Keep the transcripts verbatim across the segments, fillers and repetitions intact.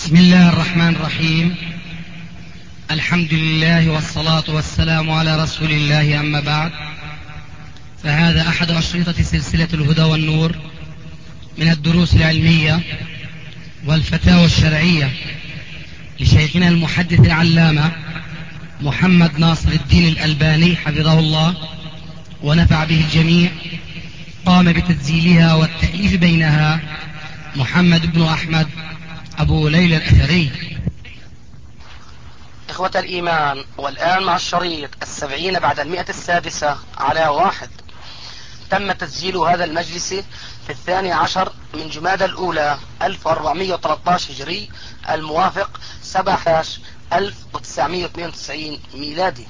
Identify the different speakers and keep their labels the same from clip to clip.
Speaker 1: بسم الله الرحمن الرحيم. الحمد لله والصلاة والسلام على رسول الله، أما بعد، فهذا أحد أشرطة سلسلة الهدى والنور من الدروس العلمية والفتاوى الشرعية لشيخنا المحدث العلامة محمد ناصر الدين الألباني حفظه الله ونفع به الجميع. قام بتسجيلها والتأليف بينها محمد بن أحمد أبو ليلى الأثري.
Speaker 2: إخوة الإيمان، والآن مع الشريط السبعين بعد المئة السادسة على واحد. تم تسجيل هذا المجلس في الثاني عشر من جمادى الأولى ألف وأربعمئة وثلاثة عشر هجري، الموافق سبعة عشر ألف وتسعمئة واثنين وتسعين ميلادي.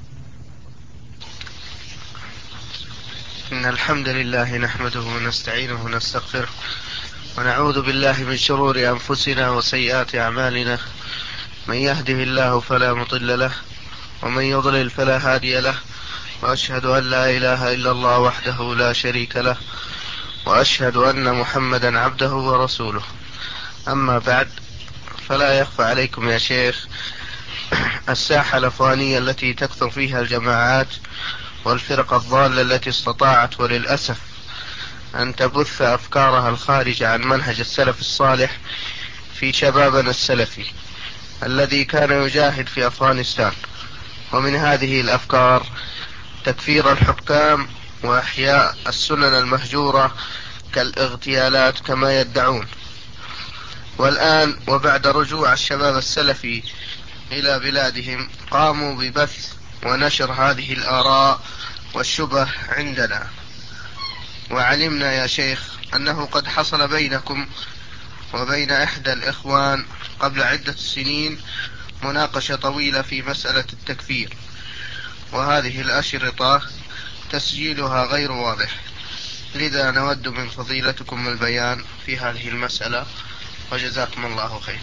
Speaker 3: إن الحمد لله نحمده ونستعينه ونستغفره ونعوذ بالله من شرور أنفسنا وسيئات أعمالنا. من يهده الله فلا مضل له ومن يضلل فلا هادي له، وأشهد أن لا إله إلا الله وحده لا شريك له، وأشهد أن محمدا عبده ورسوله. أما بعد، فلا يخفى عليكم يا شيخ الساحة الأفغانية التي تكثر فيها الجماعات والفرق الضالة التي استطاعت وللأسف أن تبث أفكارها الخارجة عن منهج السلف الصالح في شبابنا السلفي الذي كان يجاهد في أفغانستان. ومن هذه الأفكار تكفير الحكام وإحياء السنن المهجورة كالاغتيالات كما يدعون. والآن وبعد رجوع الشباب السلفي إلى بلادهم قاموا ببث ونشر هذه الآراء والشبه عندنا. وعلمنا يا شيخ أنه قد حصل بينكم وبين إحدى الإخوان قبل عدة سنين مناقشة طويلة في مسألة التكفير، وهذه الأشرطة تسجيلها غير واضح، لذا نود من فضيلتكم البيان في هذه المسألة، وجزاكم الله خير.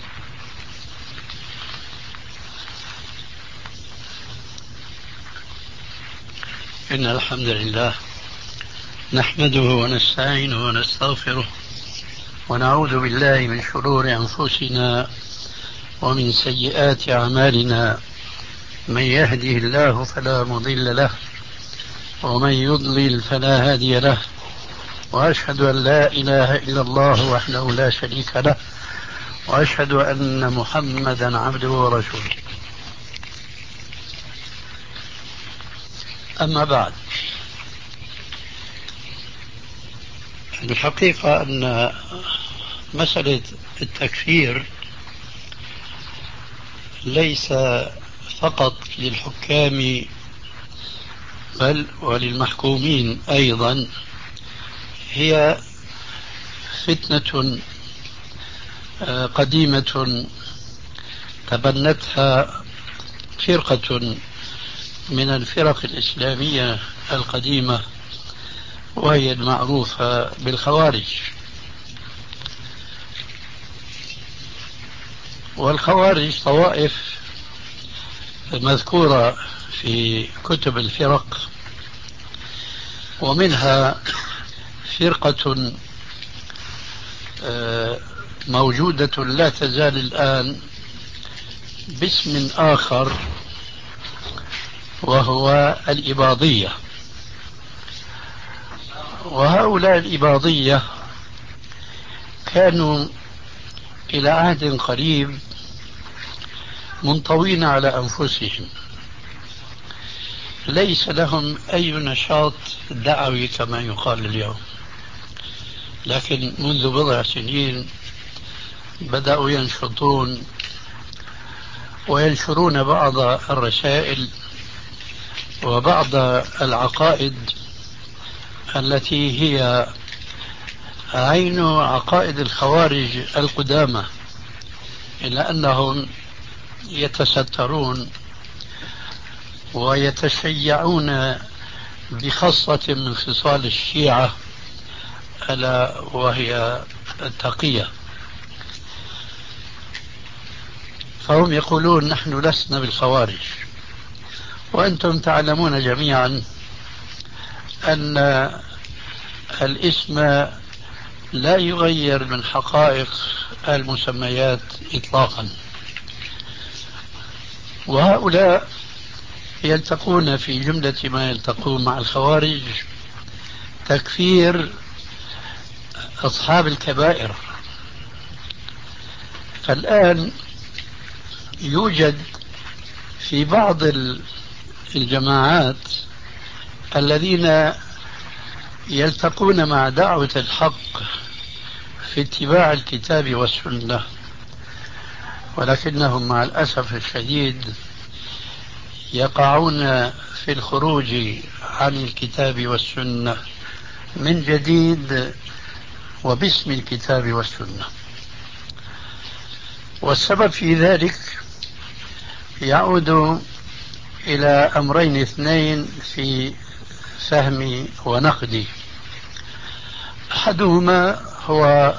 Speaker 4: إن الحمد لله نحمده ونستعينه ونستغفره ونعوذ بالله من شرور أنفسنا ومن سيئات أعمالنا. من يهده الله فلا مضل له ومن يضلل فلا هادي له، وأشهد أن لا إله إلا الله وحده لا شريك له، وأشهد أن محمدا عبده ورسوله. أما بعد، الحقيقة أن مسألة التكفير ليس فقط للحكام بل وللمحكومين أيضا، هي فتنة قديمة تبنتها فرقة من الفرق الإسلامية القديمة، وهي المعروفة بالخوارج. والخوارج طوائف مذكورة في كتب الفرق، ومنها فرقة موجودة لا تزال الآن باسم آخر، وهو الإباضية. وهؤلاء الإباضية كانوا إلى عهد قريب منطوين على أنفسهم، ليس لهم أي نشاط دعوي كما يقال اليوم، لكن منذ بضع سنين بدأوا ينشطون وينشرون بعض الرسائل وبعض العقائد التي هي عين عقائد الخوارج القدامى، إلا أنهم يتسترون ويتشيعون بخاصة من خصال الشيعة، ألا وهي التقية. فهم يقولون نحن لسنا بالخوارج، وأنتم تعلمون جميعا أن الاسم لا يغير من حقائق المسميات إطلاقا. وهؤلاء يلتقون في جملة ما يلتقون مع الخوارج تكفير أصحاب الكبائر. فالآن يوجد في بعض الجماعات الذين يلتقون مع دعوة الحق في اتباع الكتاب والسنة، ولكنهم مع الأسف الشديد يقعون في الخروج عن الكتاب والسنة من جديد وباسم الكتاب والسنة. والسبب في ذلك يعود إلى أمرين اثنين في فهمي ونقدي. أحدهما هو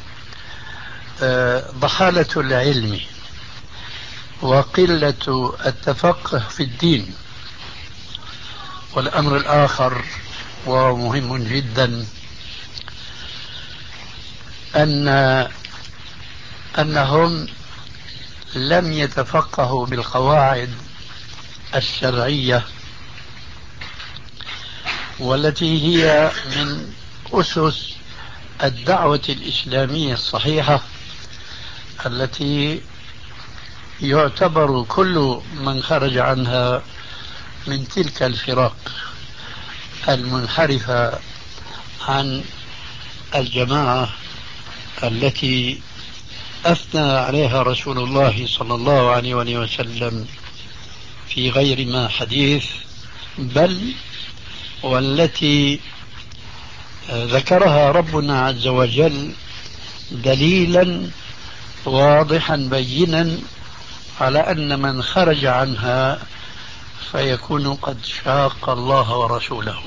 Speaker 4: ضحالة العلم وقلة التفقه في الدين، والأمر الآخر وهو مهم جدا أن أنهم لم يتفقهوا بالقواعد الشرعية والتي هي من أسس الدعوة الإسلامية الصحيحة، التي يعتبر كل من خرج عنها من تلك الفرق المنحرفة عن الجماعة التي أثنى عليها رسول الله صلى الله عليه وسلم في غير ما حديث، بل والتي ذكرها ربنا عز وجل دليلا واضحا بينا على أن من خرج عنها فيكون قد شاق الله ورسوله.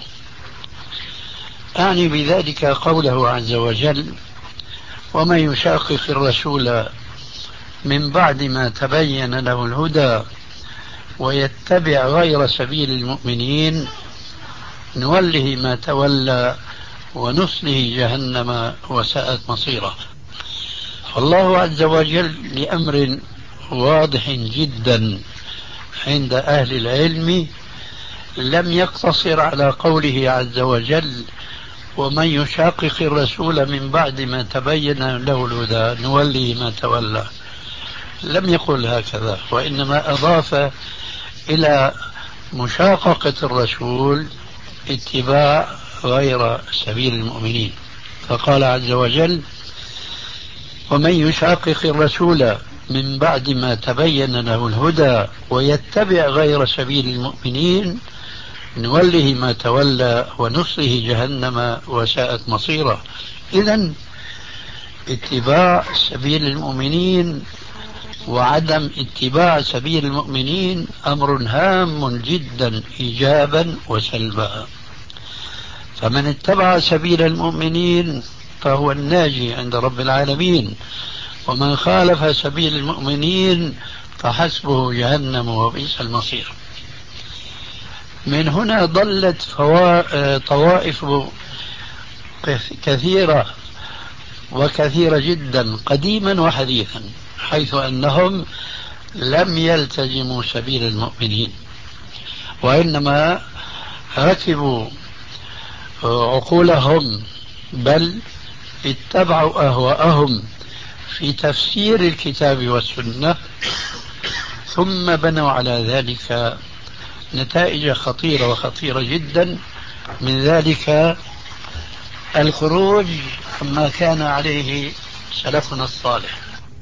Speaker 4: أعني بذلك قوله عز وجل: ومن يشاقق الرسول من بعد ما تبين له الهدى ويتبع غير سبيل المؤمنين نوله ما تولى ونصله جهنم وساءت مصيره. فالله عز وجل لأمر واضح جدا عند أهل العلم لم يقتصر على قوله عز وجل: ومن يشاقق الرسول من بعد ما تبين له الهدى نوله ما تولى. لم يقل هكذا، وإنما أضاف إلى مشاققة الرسول اتباع غير سبيل المؤمنين، فقال عز وجل: ومن يشاقق الرسول من بعد ما تبين له الهدى ويتبع غير سبيل المؤمنين نوله ما تولى ونصله جهنم وساءت مصيره. إذن اتباع سبيل المؤمنين وعدم اتباع سبيل المؤمنين أمر هام جدا إيجابا وسلبا. فمن اتبع سبيل المؤمنين فهو الناجي عند رب العالمين، ومن خالف سبيل المؤمنين فحسبه جهنم وبئس المصير. من هنا ضلت طوائف كثيرة وكثيرة جدا قديما وحديثا، حيث أنهم لم يلتزموا سبيل المؤمنين، وإنما ركبوا عقولهم بل اتبعوا أهواءهم في تفسير الكتاب والسنة، ثم بنوا على ذلك نتائج خطيرة وخطيرة جدا، من ذلك الخروج عما كان عليه سلفنا الصالح.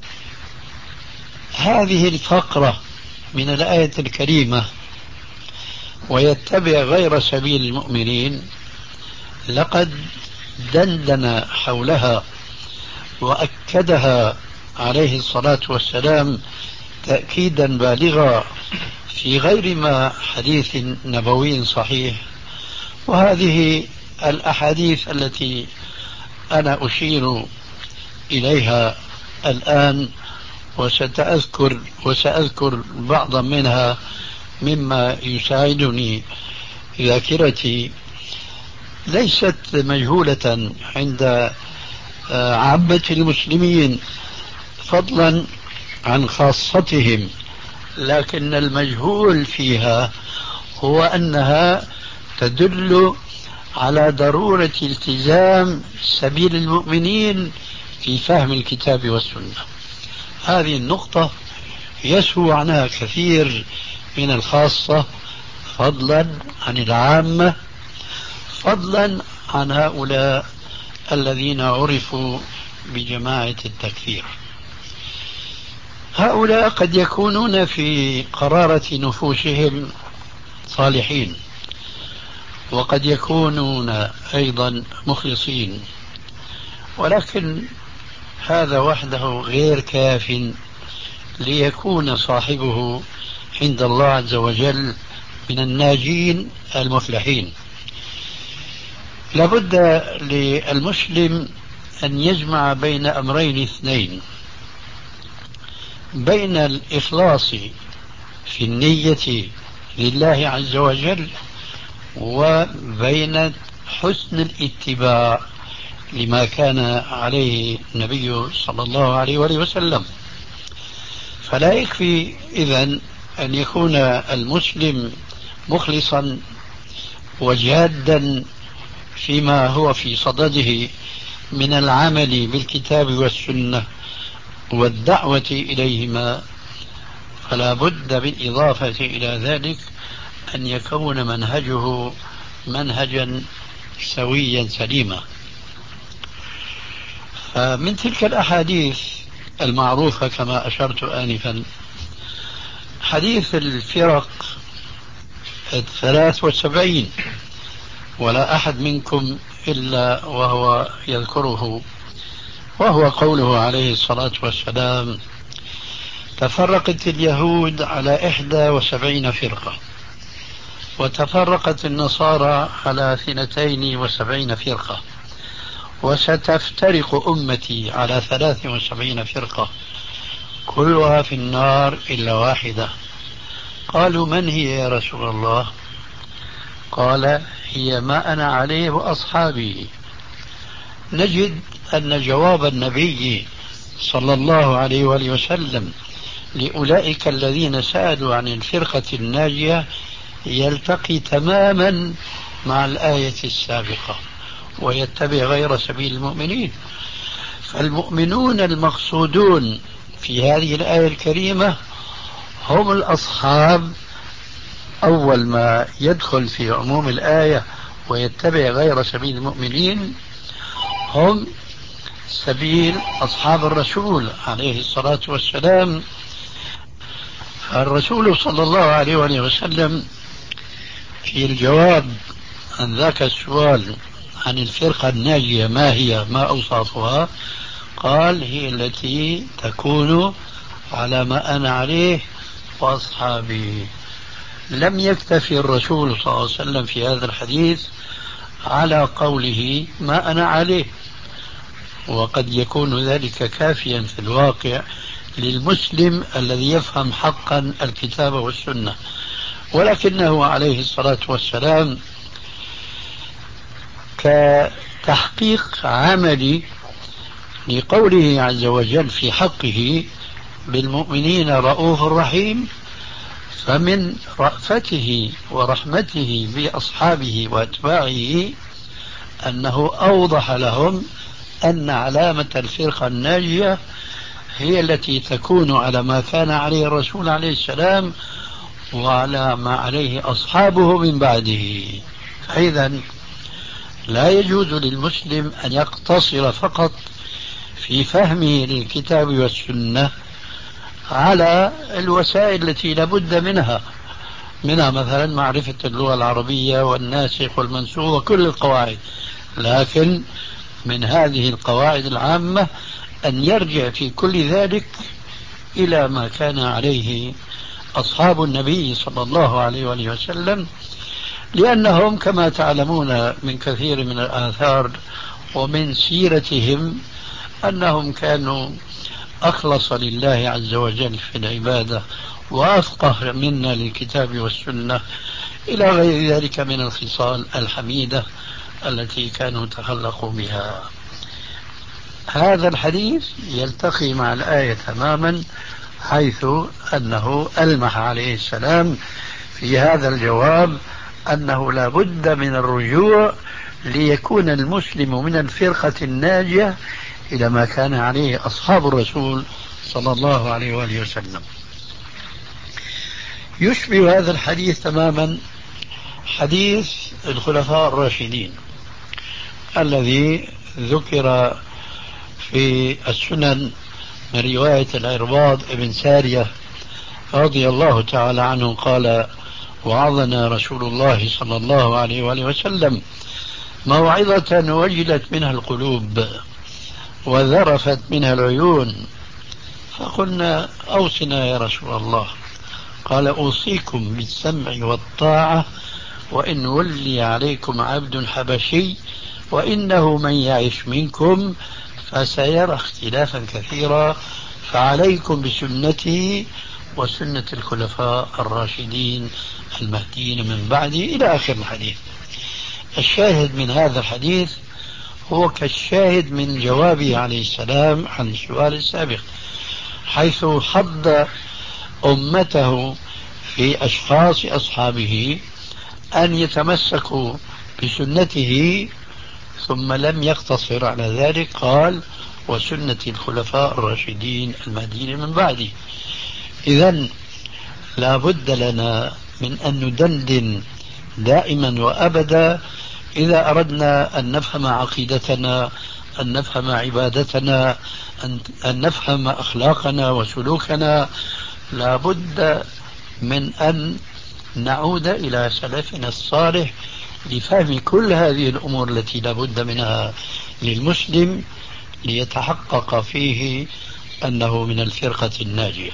Speaker 4: هذه الفقرة من الآية الكريمة ويتبع غير سبيل المؤمنين لقد دندن حولها وأكدها عليه الصلاة والسلام تأكيدا بالغا في غير ما حديث نبوي صحيح. وهذه الأحاديث التي أنا أشير إليها الآن وسأذكر وسأذكر بعضا منها مما يساعدني ذاكرتي ليست مجهولة عند عامة المسلمين فضلا عن خاصتهم، لكن المجهول فيها هو أنها تدل على ضرورة التزام سبيل المؤمنين في فهم الكتاب والسنة. هذه النقطة يسهو عنها كثير من الخاصة، فضلا عن العامة، فضلا عن هؤلاء الذين عرفوا بجماعة التكفير. هؤلاء قد يكونون في قرارة نفوسهم صالحين، وقد يكونون أيضا مخلصين، ولكن هذا وحده غير كاف ليكون صاحبه عند الله عز وجل من الناجين المفلحين. لابد للمسلم أن يجمع بين أمرين اثنين: بين الإخلاص في النية لله عز وجل، وبين حسن الاتباع لما كان عليه النبي صلى الله عليه وآله وسلم. فلا يكفي إذن أن يكون المسلم مخلصا وجادا فيما هو في صدده من العمل بالكتاب والسنة والدعوة إليهما، فلا بد بالإضافة إلى ذلك أن يكون منهجه منهجا سويا سليما. فمن تلك الأحاديث المعروفة كما أشرت آنفا حديث الفرق الثلاث والسبعين، ولا أحد منكم إلا وهو يذكره، وهو قوله عليه الصلاة والسلام: تفرقت اليهود على إحدى وسبعين فرقة، وتفرقت النصارى على اثنتين وسبعين فرقة، وستفترق أمتي على ثلاث وسبعين فرقة، كلها في النار إلا واحدة. قالوا: من هي يا رسول الله؟ قال: هي ما أنا عليه وأصحابي. نجد أن جواب النبي صلى الله عليه وآله وسلم لأولئك الذين سألوا عن الفرقة الناجية يلتقي تماما مع الآية السابقة: ويتبع غير سبيل المؤمنين. فالمؤمنون المقصودون في هذه الآية الكريمة هم الأصحاب. أول ما يدخل في عموم الآية ويتبع غير سبيل المؤمنين هم سبيل أصحاب الرسول عليه الصلاة والسلام. الرسول صلى الله عليه وسلم في الجواب عن ذاك السؤال عن الفرقة الناجية ما هي، ما أوصافها، قال: هي التي تكون على ما أنا عليه وأصحابي. لم يكتفي الرسول صلى الله عليه وسلم في هذا الحديث على قوله ما أنا عليه، وقد يكون ذلك كافيا في الواقع للمسلم الذي يفهم حقا الكتاب والسنة، ولكنه عليه الصلاة والسلام كتحقيق عملي لقوله عز وجل في حقه بالمؤمنين رؤوف رحيم، فمن رأفته ورحمته بأصحابه وأتباعه أنه أوضح لهم أن علامة الفرقة الناجية هي التي تكون على ما كان عليه الرسول عليه السلام وعلى ما عليه أصحابه من بعده. فإذا لا يجوز للمسلم أن يقتصر فقط في فهمه للكتاب والسنة على الوسائل التي لابد منها منها مثلا معرفة اللغة العربية والناسخ والمنسوخ وكل القواعد، لكن من هذه القواعد العامة أن يرجع في كل ذلك إلى ما كان عليه أصحاب النبي صلى الله عليه وآله وسلم، لأنهم كما تعلمون من كثير من الآثار ومن سيرتهم أنهم كانوا أخلص لله عز وجل في العبادة وأفقه منا للكتاب والسنة، إلى غير ذلك من الخصال الحميدة التي كانوا تخلقوا بها. هذا الحديث يلتقي مع الآية تماما، حيث أنه ألمح عليه السلام في هذا الجواب أنه لا بد من الرجوع ليكون المسلم من الفرقة الناجية إلى ما كان عليه أصحاب الرسول صلى الله عليه وآله وسلم. يشبه هذا الحديث تماما حديث الخلفاء الراشدين الذي ذكر في السنن من رواية العرباض بن سارية رضي الله تعالى عنه قال: وعظنا رسول الله صلى الله عليه وآله وسلم موعظة وجلت منها القلوب وذرفت منها العيون، فقلنا: أوصنا يا رسول الله. قال: أوصيكم بالسمع والطاعة وإن ولي عليكم عبد حبشي وإنه من يعش منكم فسيرى اختلافا كثيرا فعليكم بسنتي وسنة الخلفاء الراشدين المهديين من بعدي، إلى آخر الحديث. الشاهد من هذا الحديث هو كالشاهد من جوابه عليه السلام عن السؤال السابق، حيث حض أمته في أشخاص أصحابه أن يتمسكوا بسنته، ثم لم يقتصر على ذلك، قال: وسنة الخلفاء الراشدين المهديين من بعدي. إذن لا بد لنا من أن ندندن دائما وأبدا إذا أردنا أن نفهم عقيدتنا، أن نفهم عبادتنا، أن نفهم أخلاقنا وسلوكنا، لا بد من أن نعود إلى سلفنا الصالح لفهم كل هذه الأمور التي لا بد منها للمسلم ليتحقق فيه أنه من الفرقة الناجية.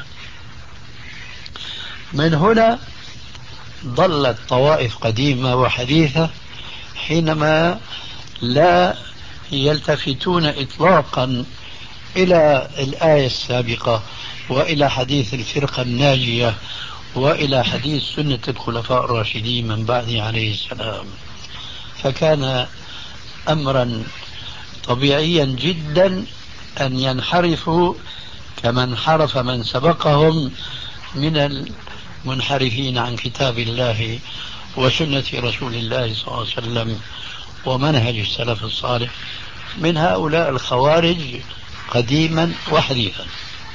Speaker 4: من هنا ضلت طوائف قديمة وحديثة حينما لا يلتفتون إطلاقا إلى الآية السابقة وإلى حديث الفرقة الناجية وإلى حديث سنة الخلفاء الراشدين من بعد عليه السلام، فكان أمرا طبيعيا جدا أن ينحرفوا كما انحرف من سبقهم من المنحرفين عن كتاب الله وسنة رسول الله صلى الله عليه وسلم ومنهج السلف الصالح من هؤلاء الخوارج قديما وحديثا.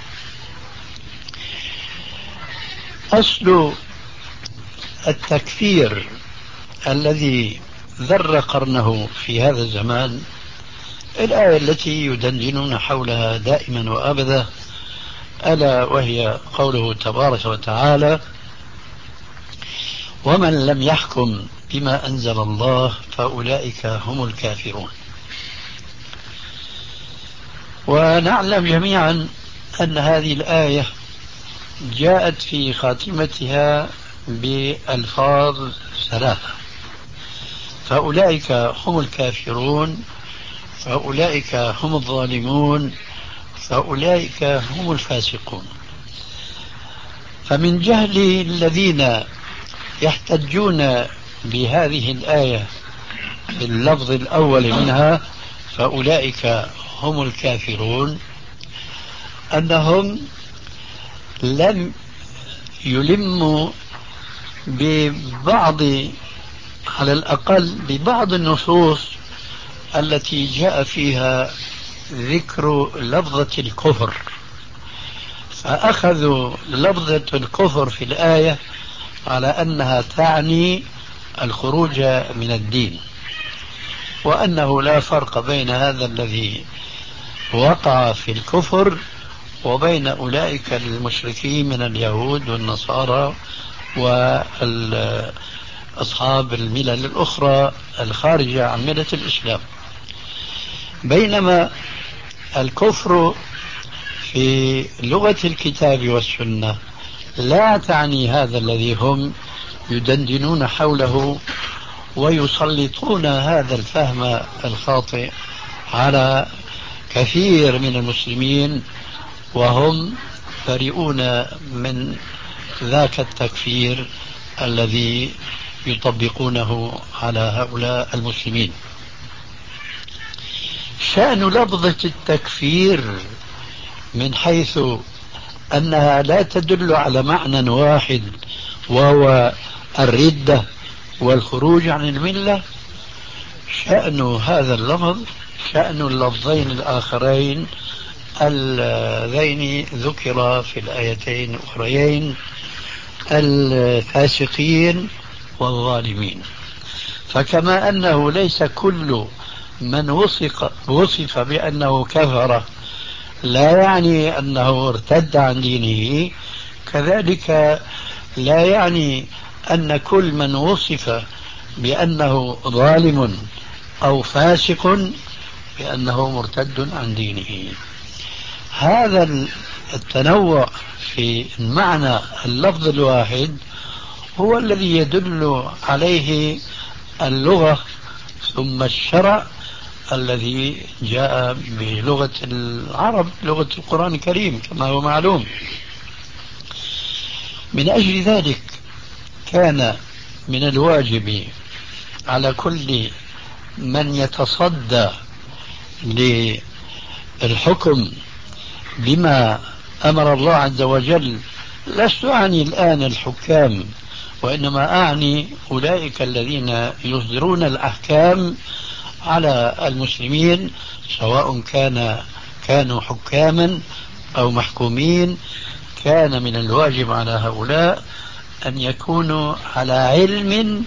Speaker 4: أصل التكفير الذي ذر قرنه في هذا الزمان الآية التي يدندنون حولها دائما وأبدا، ألا وهي قوله تبارك وتعالى: ومن لم يحكم بما أنزل الله فأولئك هم الكافرون. ونعلم جميعا أن هذه الآية جاءت في خاتمتها بألفاظ ثلاثة: فأولئك هم الكافرون، فأولئك هم الظالمون، فأولئك هم الفاسقون. فمن جهل الذين يحتجون بهذه الآية باللفظ الأول منها فأولئك هم الكافرون أنهم لم يلموا ببعض، على الأقل ببعض النصوص التي جاء فيها ذكر لفظة الكفر، فأخذوا لفظة الكفر في الآية على أنها تعني الخروج من الدين، وأنه لا فرق بين هذا الذي وقع في الكفر وبين أولئك المشركين من اليهود والنصارى وأصحاب الملل الأخرى الخارجة عن ملة الإسلام. بينما الكفر في لغة الكتاب والسنة لا تعني هذا الذي هم يدندنون حوله ويسلطون هذا الفهم الخاطئ على كثير من المسلمين، وهم بريئون من ذاك التكفير الذي يطبقونه على هؤلاء المسلمين. شأن لفظة التكفير من حيث أنها لا تدل على معنى واحد وهو الردة والخروج عن الملة، شأن هذا اللفظ شأن اللفظين الآخرين اللذين ذكر في الآيتين الأخريين، الفاسقين والظالمين. فكما أنه ليس كل من وصف, وصف بأنه كفر لا يعني أنه ارتد عن دينه، كذلك لا يعني أن كل من وصف بأنه ظالم أو فاسق بأنه مرتد عن دينه. هذا التنوع في معنى اللفظ الواحد هو الذي يدل عليه اللغة ثم الشرع الذي جاء بلغة العرب، لغة القرآن الكريم كما هو معلوم. من أجل ذلك كان من الواجب على كل من يتصدى للحكم بما أمر الله عز وجل، لست أعني الآن الحكام وإنما أعني أولئك الذين يصدرون الأحكام على المسلمين، سواء كان كانوا حكاما أو محكومين، كان من الواجب على هؤلاء أن يكونوا على علم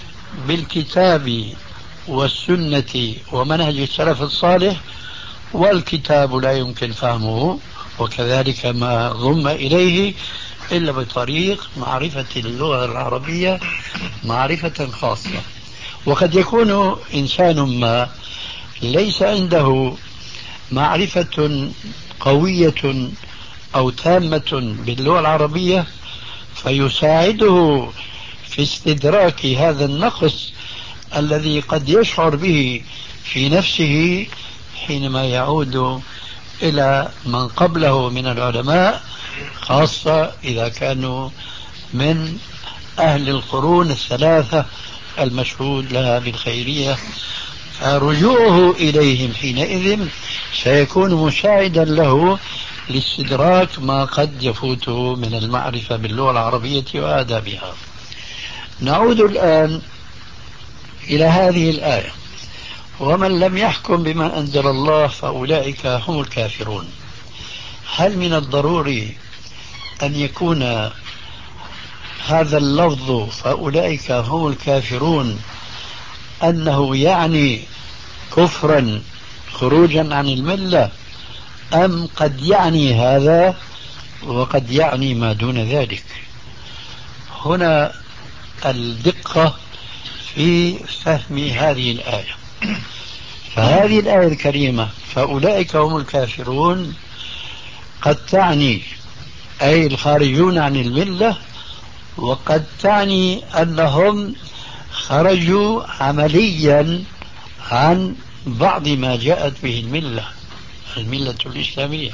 Speaker 4: بالكتاب والسنة ومنهج السلف الصالح، والكتاب لا يمكن فهمه وكذلك ما ضم إليه إلا بطريق معرفة اللغة العربية معرفة خاصة. وقد يكون إنسان ما ليس عنده معرفة قوية أو تامة باللغة العربية فيساعده في استدراك هذا النقص الذي قد يشعر به في نفسه حينما يعود إلى من قبله من العلماء، خاصة إذا كانوا من أهل القرون الثلاثة المشهود لها بالخيرية، فرجوعه إليهم حينئذ سيكون مساعدا له لاستدراك ما قد يفوته من المعرفة باللغة العربية وآدابها. نعود الآن إلى هذه الآية: ومن لم يحكم بما أنزل الله فأولئك هم الكافرون. هل من الضروري أن يكون هذا اللفظ فأولئك هم الكافرون أنه يعني كفرا خروجا عن الملة، أم قد يعني هذا وقد يعني ما دون ذلك؟ هنا الدقة في فهم هذه الآية. فهذه الآية الكريمة فأولئك هم الكافرون قد تعني أي الخارجون عن الملة، وقد تعني أنهم خرجوا عمليا عن بعض ما جاءت به الملة الملة الإسلامية.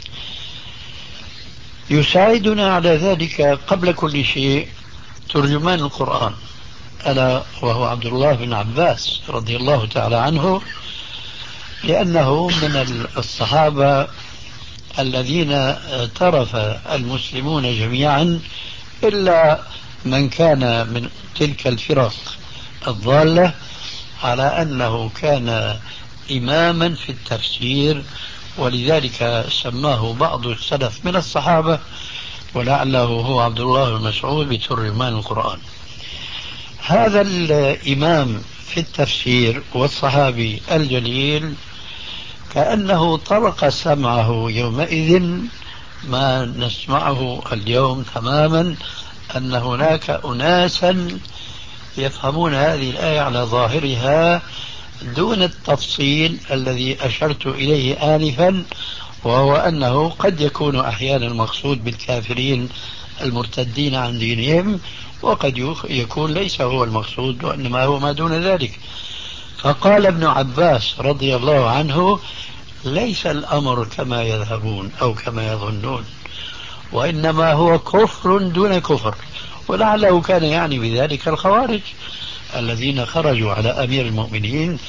Speaker 4: يساعدنا على ذلك قبل كل شيء ترجمان القرآن، ألا وهو عبد الله بن عباس رضي الله تعالى عنه، لأنه من الصحابة الذين اعترف المسلمون جميعا إلا من كان من تلك الفرق الضالة على أنه كان إماما في التفسير، ولذلك سماه بعض السلف من الصحابة ولعله هو عبد الله بن مسعود بترجمان القرآن. هذا الإمام في التفسير والصحابي الجليل كأنه طرق سمعه يومئذ ما نسمعه اليوم تماما، أن هناك أناسا يفهمون هذه الآية على ظاهرها دون التفصيل الذي أشرت إليه آنفا، وهو أنه قد يكون أحيانا المقصود بالكافرين المرتدين عن دينهم، وقد يكون ليس هو المقصود وإنما هو ما دون ذلك. فقال ابن عباس رضي الله عنه: ليس الأمر كما يذهبون أو كما يظنون، وإنما هو كفر دون كفر. ولعله كان يعني بذلك الخوارج الذين خرجوا على أمير المؤمنين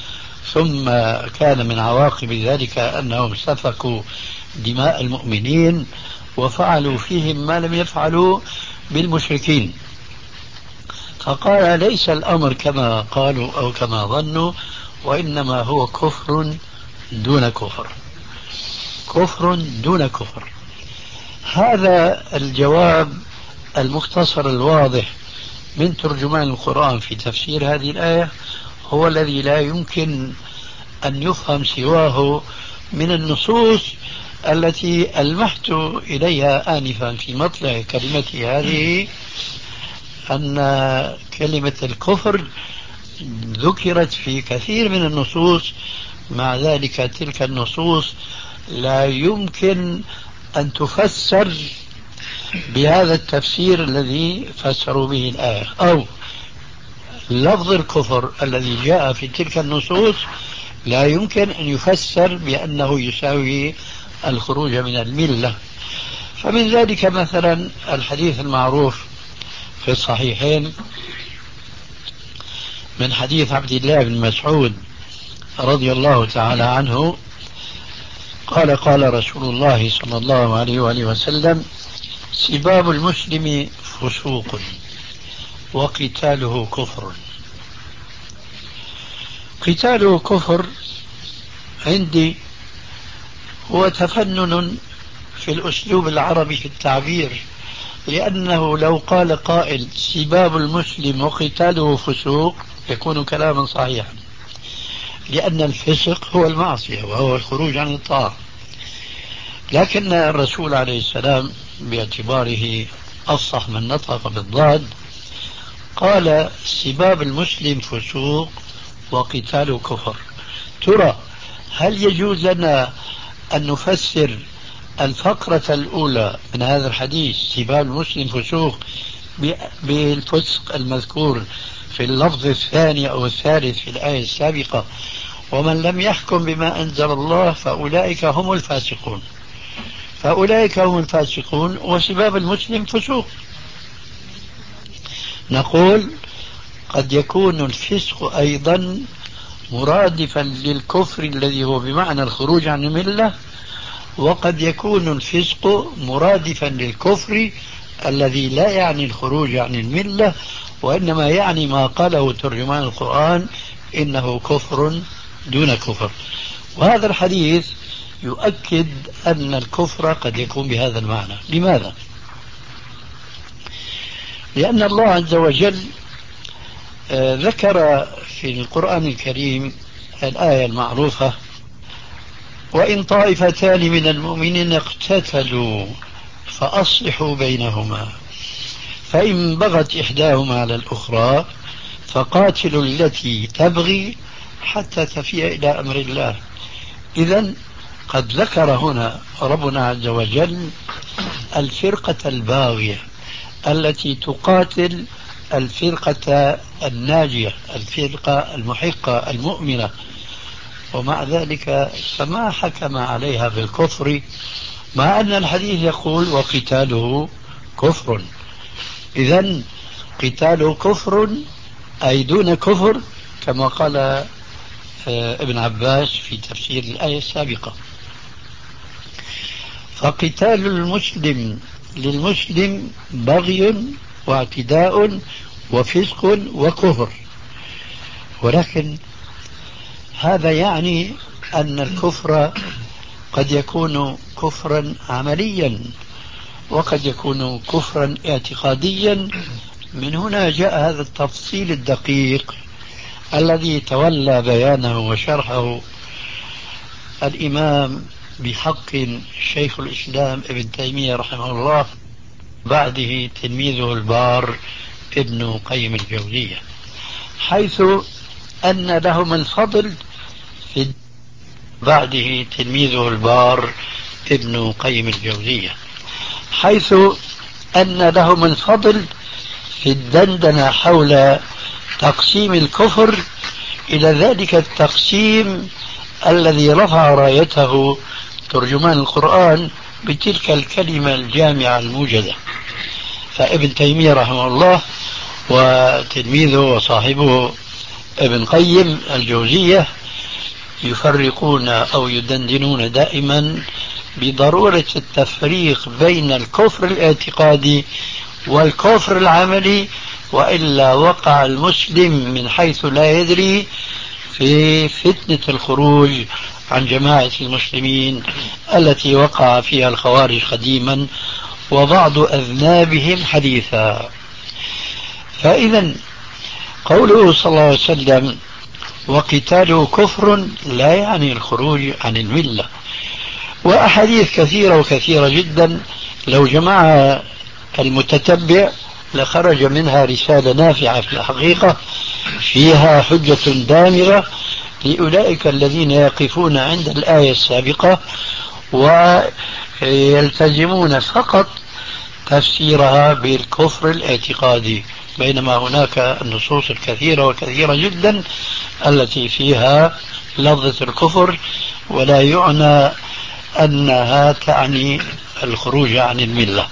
Speaker 4: ثم كان من عواقب ذلك أنهم سفكوا دماء المؤمنين وفعلوا فيهم ما لم يفعلوا بالمشركين. فقال ليس الأمر كما قالوا أو كما ظنوا، وإنما هو كفر دون كفر، كفر دون كفر. هذا الجواب المختصر الواضح من ترجمان القرآن في تفسير هذه الآية هو الذي لا يمكن أن يفهم سواه من النصوص التي ألمحت إليها آنفا في مطلع كلمتي هذه، أن كلمة الكفر ذكرت في كثير من النصوص، مع ذلك تلك النصوص لا يمكن أن تفسر بهذا التفسير الذي فسروا به الآية، أو لفظ الكفر الذي جاء في تلك النصوص لا يمكن أن يفسر بأنه يساوي الخروج من الملة. فمن ذلك مثلا الحديث المعروف في الصحيحين من حديث عبد الله بن مسعود رضي الله تعالى عنه قال قال رسول الله صلى الله عليه وآله وسلم: سباب المسلم فسوق وقتاله كفر. قتاله كفر عندي هو تفنن في الأسلوب العربي في التعبير، لأنه لو قال قائل سباب المسلم وقتاله فسوق يكون كلاما صحيحا، لأن الفسق هو المعصية وهو الخروج عن الطاعة. لكن الرسول عليه السلام باعتباره أفصح من نطق بالضاد قال سباب المسلم فسوق وقتاله كفر. ترى هل يجوز لنا أن نفسر الفقرة الأولى من هذا الحديث سباب المسلم فسوق بالفسق المذكور في اللفظ الثاني أو الثالث في الآية السابقة: ومن لم يحكم بما أنزل الله فأولئك هم الفاسقون، فأولئك هم الفاسقون وسباب المسلم فسوق؟ نقول قد يكون الفسق أيضا مرادفا للكفر الذي هو بمعنى الخروج عن الملة، وقد يكون الفسق مرادفا للكفر الذي لا يعني الخروج عن الملة، وإنما يعني ما قاله ترجمان القرآن إنه كفر دون كفر. وهذا الحديث يؤكد أن الكفر قد يكون بهذا المعنى. لماذا؟ لأن الله عز وجل ذكر في القرآن الكريم الآية المعروفة: وإن طائفتان من المؤمنين اقتتلوا فأصلحوا بينهما فإن بغت إحداهما على الأخرى فقاتلوا التي تبغي حتى تفيء إلى أمر الله. إذن قد ذكر هنا ربنا عز وجل الفرقة الباغية التي تقاتل الفرقة الناجية، الفرقة المحقة المؤمنة، ومع ذلك فما حكم عليها بالكفر، مع أن الحديث يقول وقتاله كفر. إذن قتاله كفر أي دون كفر، كما قال ابن عباس في تفسير الآية السابقة. فقتال المسلم للمسلم بغي واعتداء وفسق وكفر، ولكن هذا يعني أن الكفر قد يكون كفرا عمليا وقد يكون كفرا اعتقاديا. من هنا جاء هذا التفصيل الدقيق الذي تولى بيانه وشرحه الإمام بحق شيخ الإسلام ابن تيمية رحمه الله، بعده تلميذه البار ابن قيم الجوزية، حيث أن لهم الفضل في بعده تلميذه البار ابن قيم الجوزية حيث أن لهم الفضل في الدندنة حول تقسيم الكفر إلى ذلك التقسيم الذي رفع رايته ترجمان القرآن بتلك الكلمة الجامعة الموجزة. فابن تيمية رحمه الله وتلميذه وصاحبه ابن قيم الجوزية يفرقون أو يدندنون دائما بضرورة التفريق بين الكفر الاعتقادي والكفر العملي، وإلا وقع المسلم من حيث لا يدري في فتنة الخروج عن جماعة المسلمين التي وقع فيها الخوارج قديما وبعض أذنابهم حديثا. فإذا قوله صلى الله عليه وسلم وقتاله كفر لا يعني الخروج عن الملة، وأحاديث كثيرة وكثيرة جدا لو جمعها المتتبع لخرج منها رسالة نافعة في الحقيقة فيها حجة دامغة لأولئك الذين يقفون عند الآية السابقة ويلتزمون فقط تفسيرها بالكفر الاعتقادي، بينما هناك النصوص الكثيرة وكثيرة جدا التي فيها لفظة الكفر، ولا يعنى أنها تعني الخروج عن الملة.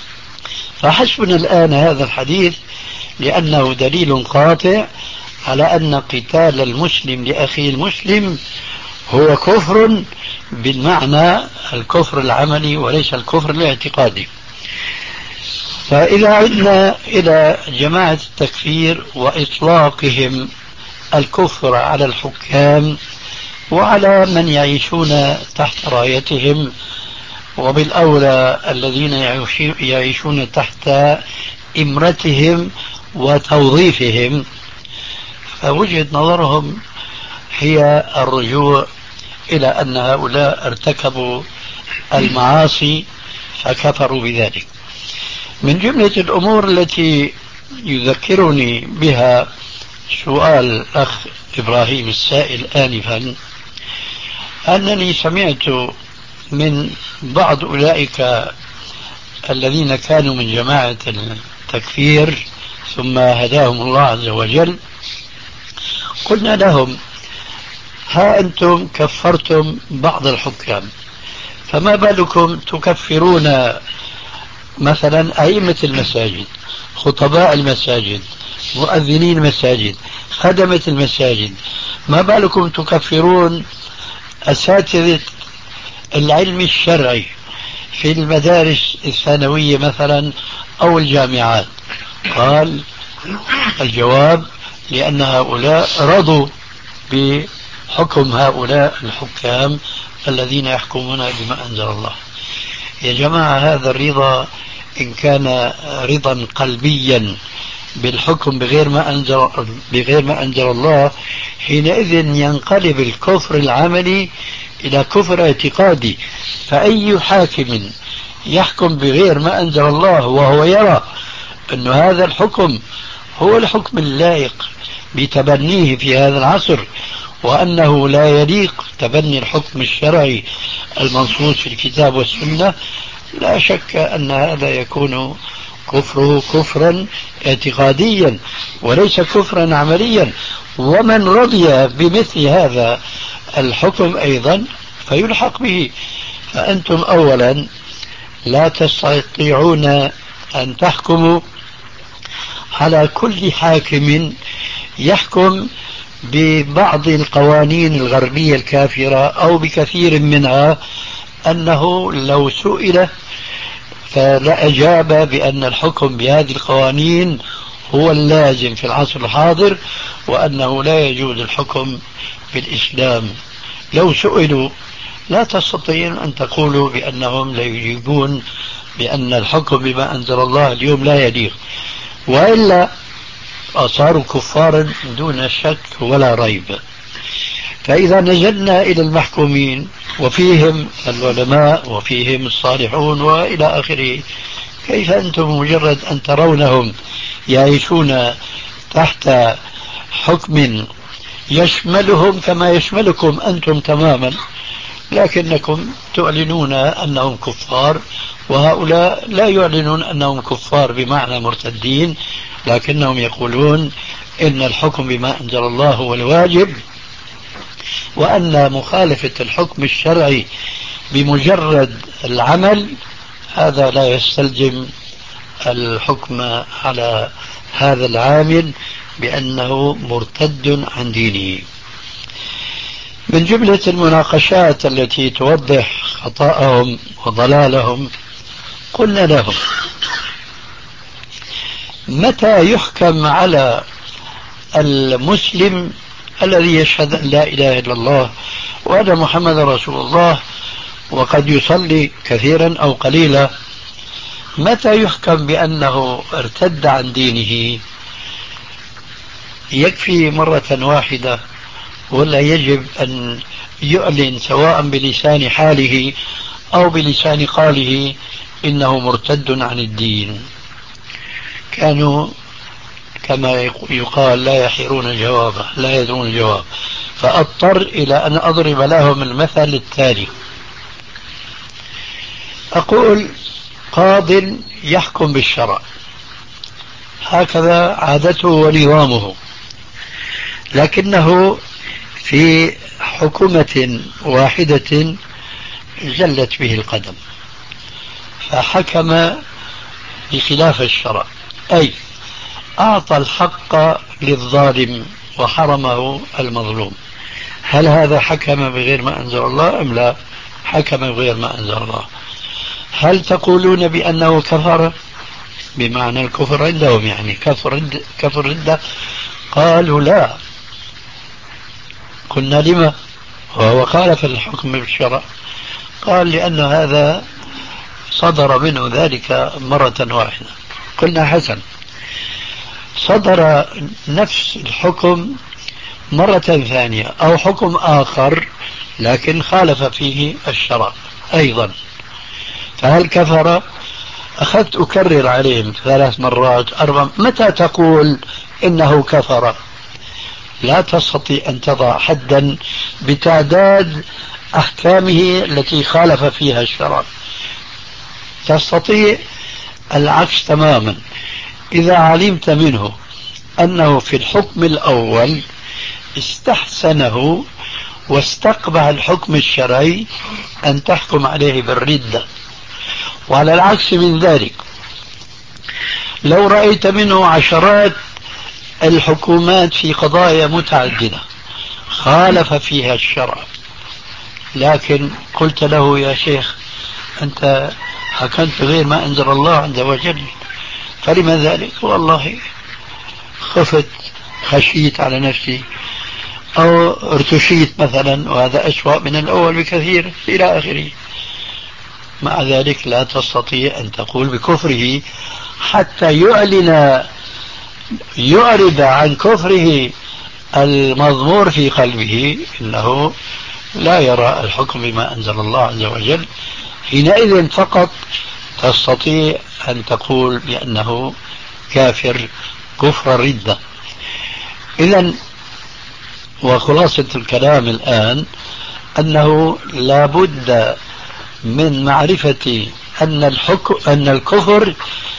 Speaker 4: فحسبنا الآن هذا الحديث لأنه دليل قاطع على أن قتال المسلم لأخيه المسلم هو كفر بالمعنى الكفر العملي وليس الكفر الاعتقادي. فإذا عدنا إلى جماعة التكفير وإطلاقهم الكفر على الحكام وعلى من يعيشون تحت رايتهم، وبالأولى الذين يعيشون تحت إمرتهم وتوظيفهم، فوجهة نظرهم هي الرجوع إلى أن هؤلاء ارتكبوا المعاصي فكفروا بذلك. من جملة الأمور التي يذكرني بها سؤال الأخ إبراهيم السائل آنفا، أنني سمعت من بعض أولئك الذين كانوا من جماعة التكفير ثم هداهم الله عز وجل، قلنا لهم ها أنتم كفرتم بعض الحكام، فما بالكم تكفرون مثلا أئمة المساجد، خطباء المساجد، مؤذنين المساجد، خدمة المساجد، ما بالكم تكفرون أساتذة العلم الشرعي في المدارس الثانوية مثلا أو الجامعات؟ قال الجواب لأن هؤلاء رضوا بحكم هؤلاء الحكام الذين يحكمون بما أنزل الله. يا جماعة هذا الرضا إن كان رضا قلبيا بالحكم بغير ما أنزل, بغير ما أنزل الله، حينئذ ينقلب الكفر العملي إلى كفر اعتقادي. فأي حاكم يحكم بغير ما أنزل الله وهو يرى أن هذا الحكم هو الحكم اللائق بتبنيه في هذا العصر، وأنه لا يليق تبني الحكم الشرعي المنصوص في الكتاب والسنة، لا شك أن هذا يكون كفره كفرا اعتقاديا وليس كفرا عمليا. ومن رضي بمثل هذا الحكم أيضا فيلحق به. فأنتم أولا لا تستطيعون أن تحكموا على كل حاكم يحكم ببعض القوانين الغربية الكافرة أو بكثير منها أنه لو سئل فلأجاب بأن الحكم بهذه القوانين هو اللازم في العصر الحاضر، وأنه لا يجوز الحكم بالإسلام. لو سئلوا لا تستطيعون أن تقولوا بأنهم لا يجيبون بأن الحكم بما أنزل الله اليوم لا يليق، وإلا صاروا كفارا دون شك ولا ريب. فإذا نزلنا إلى المحكومين وفيهم العلماء وفيهم الصالحون وإلى آخره، كيف أنتم مجرد أن ترونهم يعيشون تحت حكم يشملهم كما يشملكم أنتم تماما، لكنكم تعلنون أنهم كفار، وهؤلاء لا يعلنون أنهم كفار بمعنى مرتدين، لكنهم يقولون إن الحكم بما أنزل الله هو الواجب، وأن مخالفة الحكم الشرعي بمجرد العمل هذا لا يستلزم الحكم على هذا العامل بأنه مرتد عن دينه. من جملة المناقشات التي توضح خطأهم وضلالهم قلنا لهم: متى يحكم على المسلم الذي يشهد أن لا إله إلا الله وأن محمد رسول الله وقد يصلي كثيرا أو قليلا، متى يحكم بأنه ارتد عن دينه؟ يكفي مرة واحدة ولا يجب أن يعلن سواء بلسان حاله أو بلسان قاله إنه مرتد عن الدين؟ كانوا كما يقال لا يحيرون جوابه، لا يدرون الجواب، فأضطر إلى أن أضرب لهم المثل التالي. أقول: قاض يحكم بالشرع، هكذا عادته ونظامه، لكنه في حكومة واحدة زلت به القدم فحكم بخلاف الشرع، أي أعطى الحق للظالم وحرمه المظلوم. هل هذا حكم بغير ما أنزل الله أم لا؟ حكم بغير ما أنزل الله. هل تقولون بأنه كفر بمعنى الكفر عندهم، يعني كفر رد كفر ردة؟ قالوا لا. قلنا: لما؟ وهو خالف الحكم بالشرع. قال: لأن هذا صدر منه ذلك مرة واحدة. قلنا: حسن، صدر نفس الحكم مرة ثانية أو حكم آخر لكن خالف فيه الشرع أيضا، فهل كفر؟ أخذت أكرر عليهم ثلاث مرات أربع: متى تقول إنه كفر؟ لا تستطيع أن تضع حدا بتعداد أحكامه التي خالف فيها الشرع، تستطيع العكس تماما. إذا علمت منه أنه في الحكم الأول استحسنه واستقبح الحكم الشرعي أن تحكم عليه بالردة. وعلى العكس من ذلك، لو رأيت منه عشرات الحكومات في قضايا متعددة خالف فيها الشرع، لكن قلت له: يا شيخ أنت حكمت غير ما أنزل الله عز وجل، فلما ذلك؟ والله خفت، خشيت على نفسي، أو ارتشيت مثلا، وهذا أسوأ من الأول بكثير، إلى آخره. مع ذلك لا تستطيع أن تقول بكفره حتى يعلن يعرض عن كفره المضمور في قلبه، إنه لا يرى الحكم بما أنزل الله عز وجل. حينئذ فقط تستطيع أن تقول بأنه كافر كفر الردة. إذن وخلاصة الكلام الآن أنه لا بد من معرفة أن الحكم أن الكفر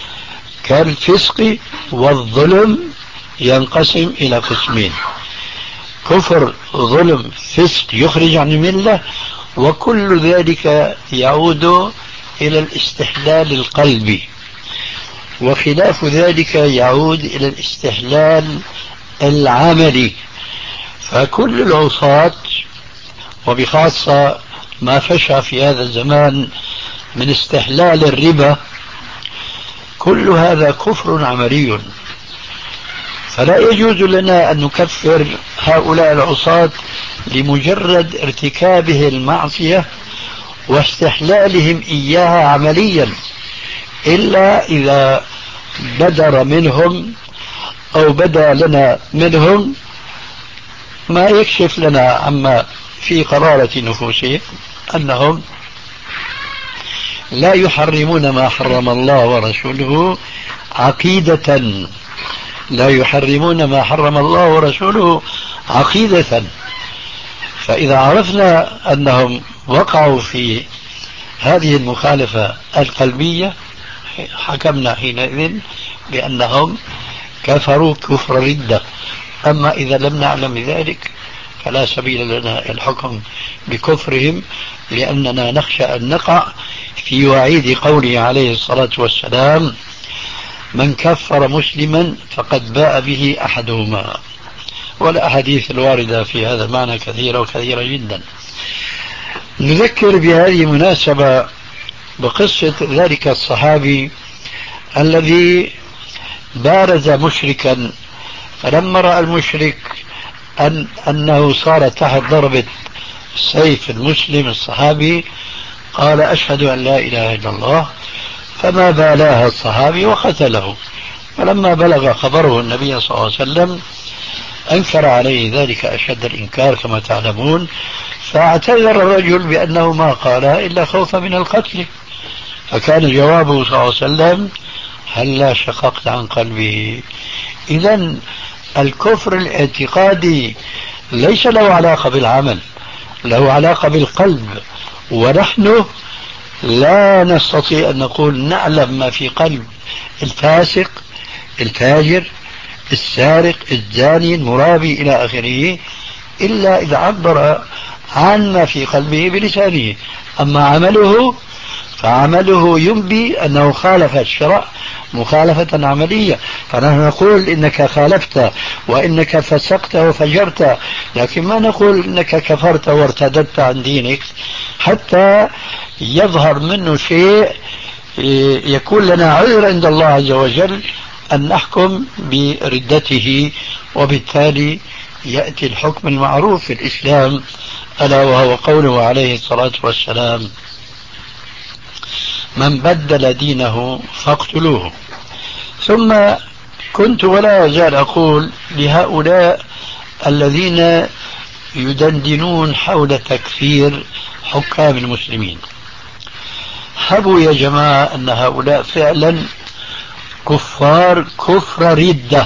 Speaker 4: كالفسق والظلم ينقسم إلى قسمين: كفر، ظلم، فسق يخرج عن الملة، وكل ذلك يعود إلى الاستحلال القلبي، وخلاف ذلك يعود إلى الاستحلال العملي. فكل العصاة وبخاصة ما فشى في هذا الزمان من استحلال الربا، كل هذا كفر عملي، فلا يجوز لنا أن نكفر هؤلاء العصاة لمجرد ارتكابه المعصية واستحلالهم إياها عمليا، إلا إذا بدر منهم أو بدا لنا منهم ما يكشف لنا عما في قرارة نفوسهم أنهم لا يحرمون ما حرم الله ورسوله عقيدة، لا يحرمون ما حرم الله ورسوله عقيدة. فإذا عرفنا أنهم وقعوا في هذه المخالفة القلبية حكمنا حينئذ بأنهم كفروا كفر ردة. أما إذا لم نعلم ذلك فلا سبيل لنا الحكم بكفرهم، لأننا نخشى أن نقع في وعيد قوله عليه الصلاة والسلام: من كفر مسلما فقد باء به أحدهما. والأحاديث الواردة في هذا المعنى كثيرة وكثيرة جدا. نذكر بهذه المناسبة بقصة ذلك الصحابي الذي بارز مشركا، فلما رأى المشرك أن أنه صار تحت ضربة سيف المسلم الصحابي قال أشهد أن لا إله إلا الله، فما بالاها الصحابي وقتله. فلما بلغ خبره النبي صلى الله عليه وسلم أنكر عليه ذلك أشد الإنكار كما تعلمون، فاعتذر الرجل بأنه ما قال إلا خوفا من القتل. فكان جوابه صلى الله عليه وسلم هلا شققت عن قلبه. إذن الكفر الاعتقادي ليس له علاقة بالعمل، له علاقة بالقلب، ونحن لا نستطيع أن نقول نعلم ما في قلب الفاسق الفاجر السارق الزاني المرابي إلى آخره إلا إذا عبر عن ما في قلبه بلسانه. أما عمله فعمله ينبي أنه خالف الشرع مخالفة عملية، فنحن نقول إنك خالفت وإنك فسقت وفجرت، لكن ما نقول إنك كفرت وارتدت عن دينك حتى يظهر منه شيء يكون لنا عذر عند الله عز وجل أن نحكم بردته، وبالتالي يأتي الحكم المعروف في الإسلام ألا وهو قوله عليه الصلاة والسلام من بدل دينه فاقتلوه. ثم كنت ولا أزال أقول لهؤلاء الذين يدندنون حول تكفير حكام المسلمين، هبوا يا جماعة أن هؤلاء فعلا كفار كفر ردة،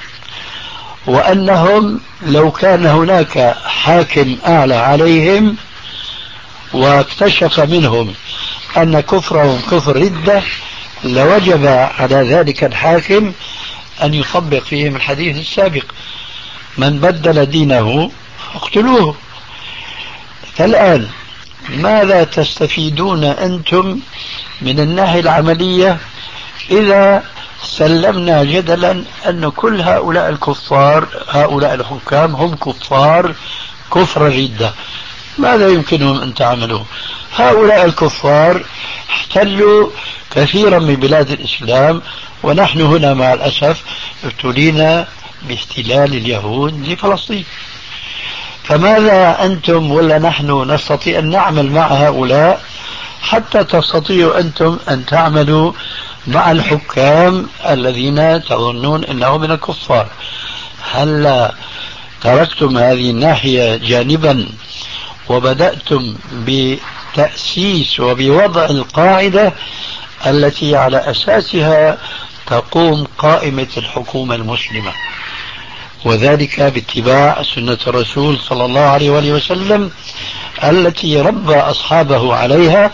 Speaker 4: وأنهم لو كان هناك حاكم أعلى عليهم واكتشف منهم أن كفرهم كفر ردة لوجب على ذلك الحاكم أن يطبق فيهم الحديث السابق من بدل دينه فاقتلوه. فالآن ماذا تستفيدون أنتم من الناحية العملية إذا سلمنا جدلا أن كل هؤلاء الكفار هؤلاء الحكام هم كفار كفر ردة؟ ماذا يمكنهم أن تعملوا؟ هؤلاء الكفار احتلوا كثيرا من بلاد الإسلام، ونحن هنا مع الأسف ابتلينا باحتلال اليهود لفلسطين. فماذا أنتم ولا نحن نستطيع أن نعمل مع هؤلاء حتى تستطيعوا أنتم أن تعملوا مع الحكام الذين تظنون أنهم من الكفار؟ هل تركتم هذه الناحية جانبا وبدأتم بتأسيس وبوضع القاعدة التي على أساسها تقوم قائمة الحكومة المسلمة، وذلك باتباع سنة الرسول صلى الله عليه وآله وسلم التي ربى أصحابه عليها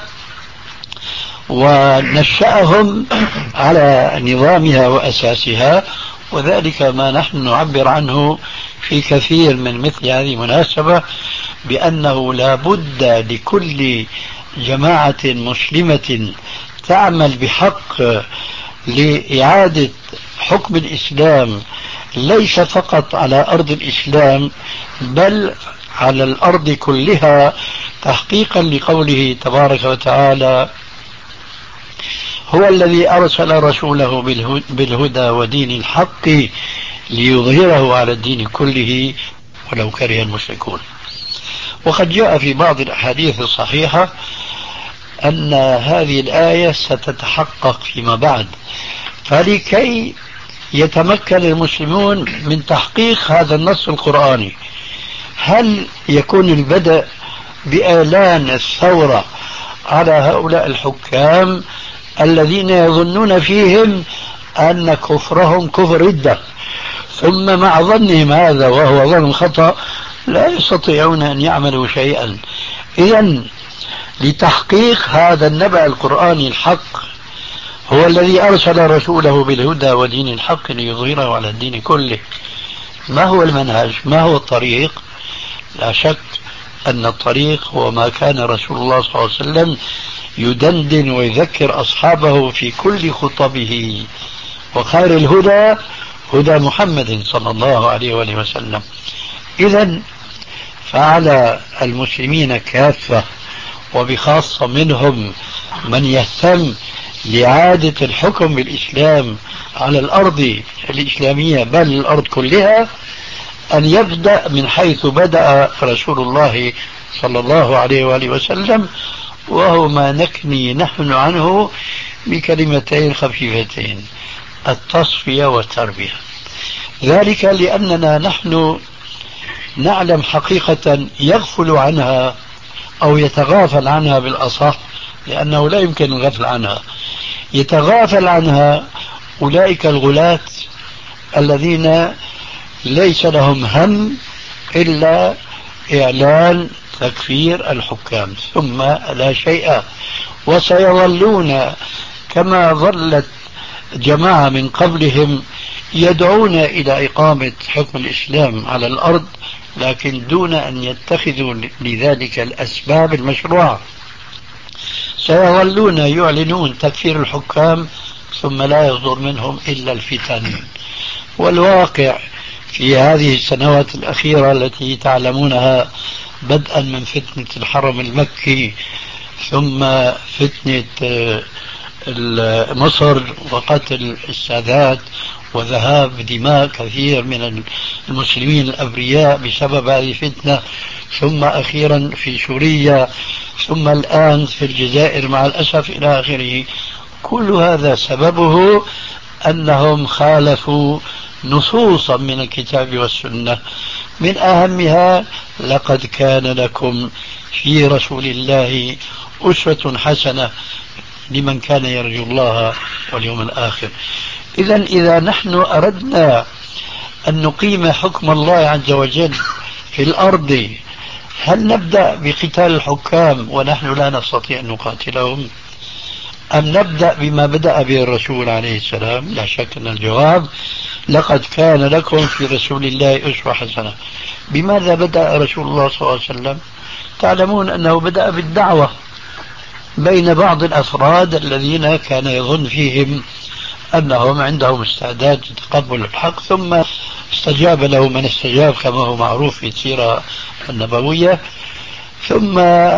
Speaker 4: ونشأهم على نظامها وأساسها، وذلك ما نحن نعبر عنه في كثير من مثل هذه المناسبة بأنه لا بد لكل جماعة مسلمة تعمل بحق لإعادة حكم الإسلام ليس فقط على أرض الإسلام بل على الأرض كلها، تحقيقا لقوله تبارك وتعالى هو الذي أرسل رسوله بالهدى ودين الحق ليظهره على الدين كله ولو كره المشركون. وقد جاء في بعض الأحاديث الصحيحة أن هذه الآية ستتحقق فيما بعد، فلكي يتمكن المسلمون من تحقيق هذا النص القرآني هل يكون البدء بإعلان الثورة على هؤلاء الحكام الذين يظنون فيهم أن كفرهم كفر ردة، ثم مع ظنهم هذا وهو ظن خطأ لا يستطيعون أن يعملوا شيئا؟ إذن لتحقيق هذا النبأ القرآني الحق هو الذي أرسل رسوله بالهدى ودين الحق ليظهره على الدين كله. ما هو المنهج؟ ما هو الطريق؟ لا شك أن الطريق هو ما كان رسول الله صلى الله عليه وسلم يدندن ويذكر أصحابه في كل خطبه، وخير الهدى هدى محمد صلى الله عليه وآله وسلم. إذا فعلى المسلمين كافة وبخاصة منهم من يهتم لإعادة الحكم بالإسلام على الأرض الإسلامية بل الأرض كلها أن يبدأ من حيث بدأ رسول الله صلى الله عليه وآله وسلم، وهو ما نكني نحن عنه بكلمتين خفيفتين: التصفية والتربية. ذلك لأننا نحن نعلم حقيقة يغفل عنها أو يتغافل عنها بالأصح، لأنه لا يمكن الغفل عنها. يتغافل عنها أولئك الغلاة الذين ليس لهم هم إلا إعلان تكفير الحكام ثم لا شيء، وسيظلون كما ظلت جماعة من قبلهم يدعون إلى إقامة حكم الإسلام على الأرض، لكن دون أن يتخذوا لذلك الأسباب المشروعة. سيظلون يعلنون تكفير الحكام ثم لا يصدر منهم إلا الفتن. والواقع في هذه السنوات الأخيرة التي تعلمونها، بدءا من فتنة الحرم المكي ثم فتنة مصر وقتل السادات وذهاب دماء كثير من المسلمين الأبرياء بسبب هذه الفتنة، ثم أخيرا في سوريا، ثم الآن في الجزائر مع الأسف إلى آخره. كل هذا سببه أنهم خالفوا نصوصا من الكتاب والسنة، من أهمها: لقد كان لكم في رسول الله أسوة حسنة لمن كان يرجو الله واليوم الآخر. إذا إذا نحن أردنا أن نقيم حكم الله عز وجل في الأرض، هل نبدأ بقتال الحكام ونحن لا نستطيع أن نقاتلهم، أم نبدأ بما بدأ به الرسول عليه السلام؟ لا شك أن الجواب: لقد كان لكم في رسول الله أسوة حسنة. بماذا بدأ رسول الله صلى الله عليه وسلم؟ تعلمون أنه بدأ بالدعوة بين بعض الأفراد الذين كان يظن فيهم أنهم عندهم استعداد لتقبل الحق، ثم استجاب له من استجاب كما هو معروف في السيرة النبوية. ثم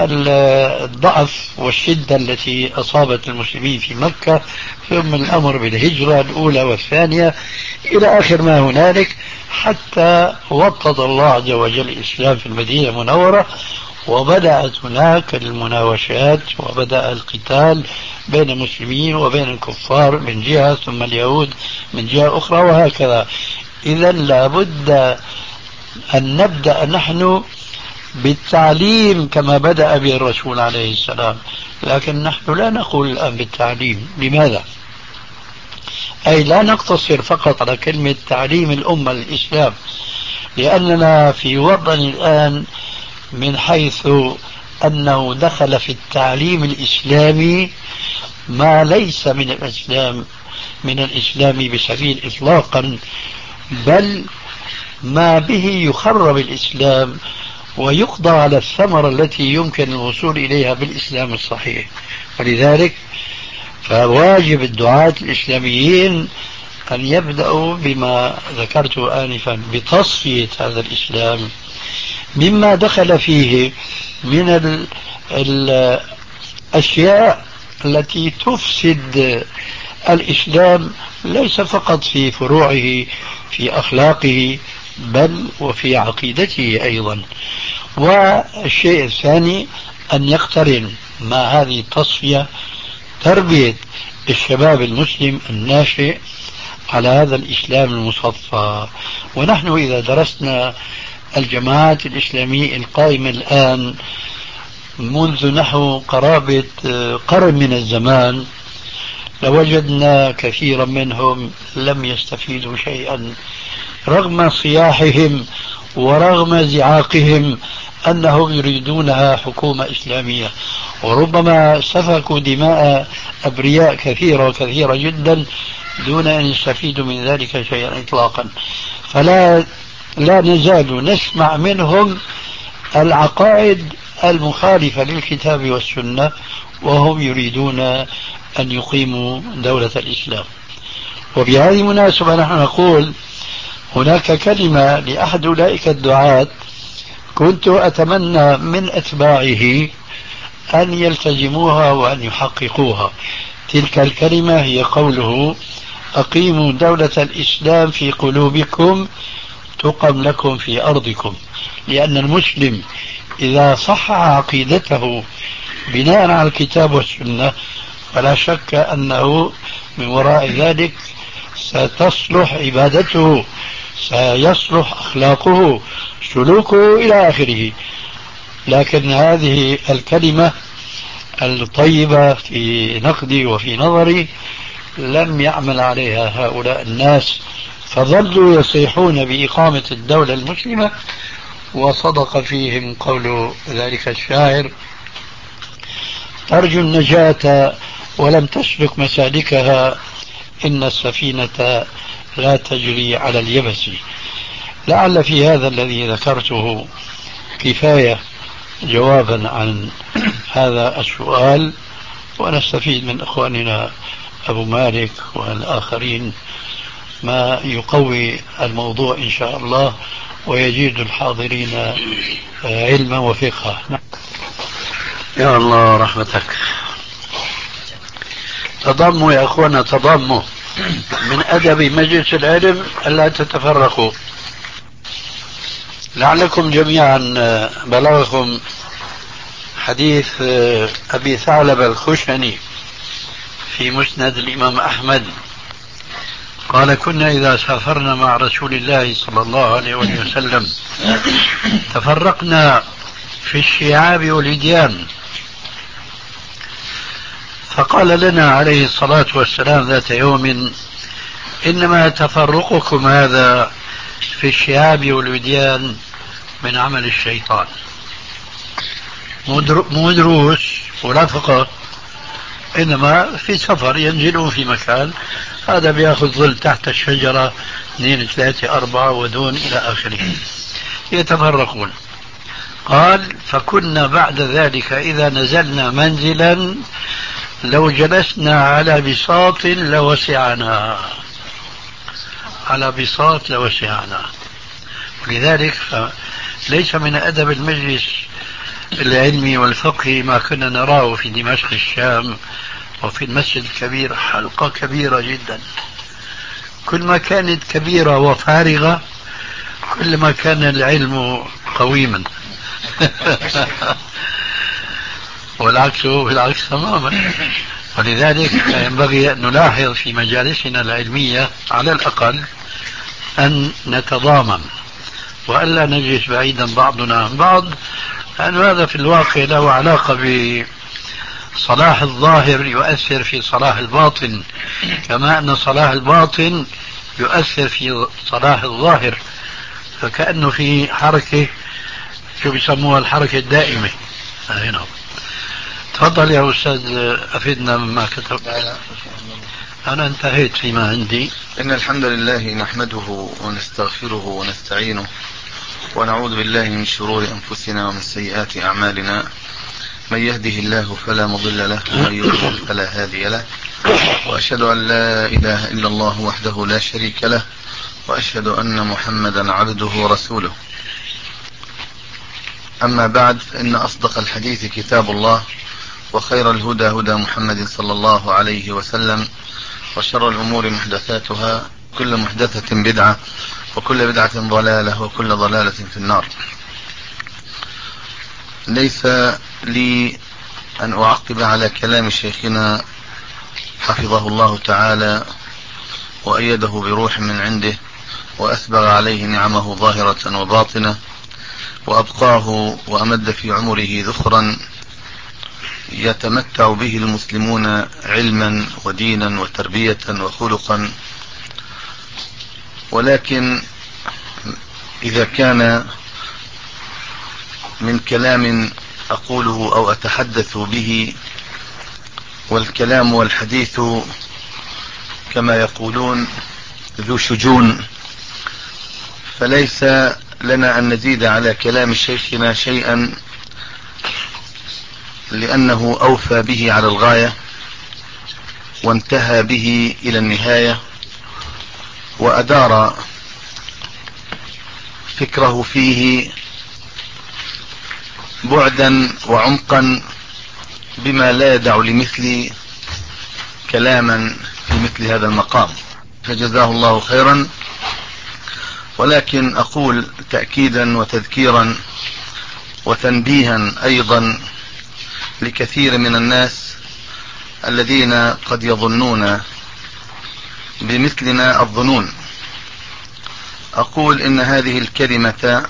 Speaker 4: الضعف والشدة التي أصابت المسلمين في مكة، ثم الأمر بالهجرة الأولى والثانية إلى آخر ما هنالك، حتى وطد الله عز وجل الإسلام في المدينة المنورة، وبدأت هناك المناوشات وبدأ القتال بين المسلمين وبين الكفار من جهة، ثم اليهود من جهة أخرى، وهكذا. إذا لابد أن نبدأ نحن بالتعليم كما بدأ به الرسول عليه السلام، لكن نحن لا نقول الآن بالتعليم. لماذا؟ أي لا نقتصر فقط على كلمة تعليم الأمة الإسلام، لأننا في وضع الآن من حيث أنه دخل في التعليم الإسلامي ما ليس من الإسلام من الإسلام بسبيل إطلاقا، بل ما به يخرب الإسلام ويقضى على الثمرة التي يمكن الوصول إليها بالإسلام الصحيح. ولذلك فواجب الدعاة الإسلاميين أن يبدأوا بما ذكرته آنفا، بتصفية هذا الإسلام مما دخل فيه من الأشياء التي تفسد الإسلام، ليس فقط في فروعه في أخلاقه بل وفي عقيدته أيضا. والشيء الثاني أن يقترن مع هذه التصفية تربية الشباب المسلم الناشئ على هذا الإسلام المصفى. ونحن إذا درسنا الجماعات الإسلامية القائمة الآن منذ نحو قرابة قرن من الزمان، لوجدنا كثيرا منهم لم يستفيدوا شيئا، رغم صياحهم ورغم زعاقهم أنهم يريدونها حكومة إسلامية، وربما سفكوا دماء أبرياء كثيرة وكثيرة جدا دون أن يستفيدوا من ذلك شيئا إطلاقا. فلا لا نزال نسمع منهم العقائد المخالفة للكتاب والسنة، وهم يريدون أن يقيموا دولة الإسلام. وبهذه المناسبة نحن نقول هناك كلمة لأحد أولئك الدعاة كنت أتمنى من أتباعه أن يلتزموها وأن يحققوها. تلك الكلمة هي قوله: أقيموا دولة الإسلام في قلوبكم تقم لكم في أرضكم. لأن المسلم إذا صح عقيدته بناء على الكتاب والسنة فلا شك أنه من وراء ذلك ستصلح عبادته، سيصلح أخلاقه، سلوكه إلى آخره. لكن هذه الكلمة الطيبة في نقدي وفي نظري لم يعمل عليها هؤلاء الناس، فظلوا يصيحون بإقامة الدولة المسلمة. وصدق فيهم قول ذلك الشاعر: ترجو النجاة ولم تسلك مسالكها، إن السفينة لا تجري على اليبس. لعل في هذا الذي ذكرته كفاية جوابا عن هذا السؤال، ونستفيد من إخواننا أبو مالك والآخرين ما يقوي الموضوع إن شاء الله ويزيد الحاضرين علما وفقها. يا الله رحمتك. تضموا يا أخوانا، تضموا. من أدب مجلس العلم ألا تتفرقوا. لعلكم جميعا بلغكم حديث أبي ثعلب الخشني في مسند الإمام أحمد قال: كنا إذا سافرنا مع رسول الله صلى الله عليه وسلم تفرقنا في الشعاب والإديان، فقال لنا عليه الصلاة والسلام ذات يوم: إنما تفرقكم هذا في الشعاب والوديان من عمل الشيطان. مو دروس ولا فقه، إنما في سفر ينزلون في مكان، هذا بياخذ ظل تحت الشجرة اثنين ثلاثة أربعة ودون إلى آخره، يتفرقون. قال: فكنا بعد ذلك إذا نزلنا منزلا لو جلسنا على بساط لوسعنا، على بساط لوسعنا. ولذلك ليس من أدب المجلس العلمي والفقهي ما كنا نراه في دمشق الشام وفي المسجد الكبير، حلقة كبيرة جدا. كل ما كانت كبيرة وفارغة كل ما كان العلم قويما والعكس بالعكس تماما. ولذلك ينبغي أن نلاحظ في مجالسنا العلمية على الأقل أن نتضامن وألا نجلس بعيدا بعضنا عن بعض، لأن هذا في الواقع له علاقة بصلاح الظاهر يؤثر في صلاح الباطن، كما أن صلاح الباطن يؤثر في صلاح الظاهر، فكأنه في حركة شو بيسموها الحركة الدائمة. هنا تفضل يا أستاذ أفيدنا مما كتب. أنا انتهيت فيما عندي.
Speaker 3: إن الحمد لله نحمده ونستغفره ونستعينه ونعوذ بالله من شرور أنفسنا ومن سيئات أعمالنا. من يهده الله فلا مضل له ومن يضلل فلا هادي له، وأشهد أن لا إله إلا الله وحده لا شريك له، وأشهد أن محمدا عبده ورسوله. أما بعد، فإن أصدق الحديث كتاب الله، وخير الهدى هدى محمد صلى الله عليه وسلم، وشر الأمور محدثاتها، كل محدثة بدعة، وكل بدعة ضلالة، وكل ضلالة في النار. ليس لي أن أعقب على كلام شيخنا حفظه الله تعالى وأيده بروح من عنده، وأسبغ عليه نعمه ظاهرة وباطنة، وأبقاه وأمد في عمره ذخرا يتمتع به المسلمون علما ودينا وتربية وخلقا. ولكن إذا كان من كلام أقوله أو أتحدث به، والكلام والحديث كما يقولون ذو شجون، فليس لنا أن نزيد على كلام شيخنا شيئا، لأنه أوفى به على الغاية وانتهى به إلى النهاية،
Speaker 5: وأدار فكره فيه بعدا وعمقا بما لا يدع لمثلي كلاما في مثل هذا المقام، فجزاه الله خيرا. ولكن أقول تأكيدا وتذكيرا وتنبيها أيضا لكثير من الناس الذين قد يظنون بمثلنا الظنون، أقول إن هذه الكلمة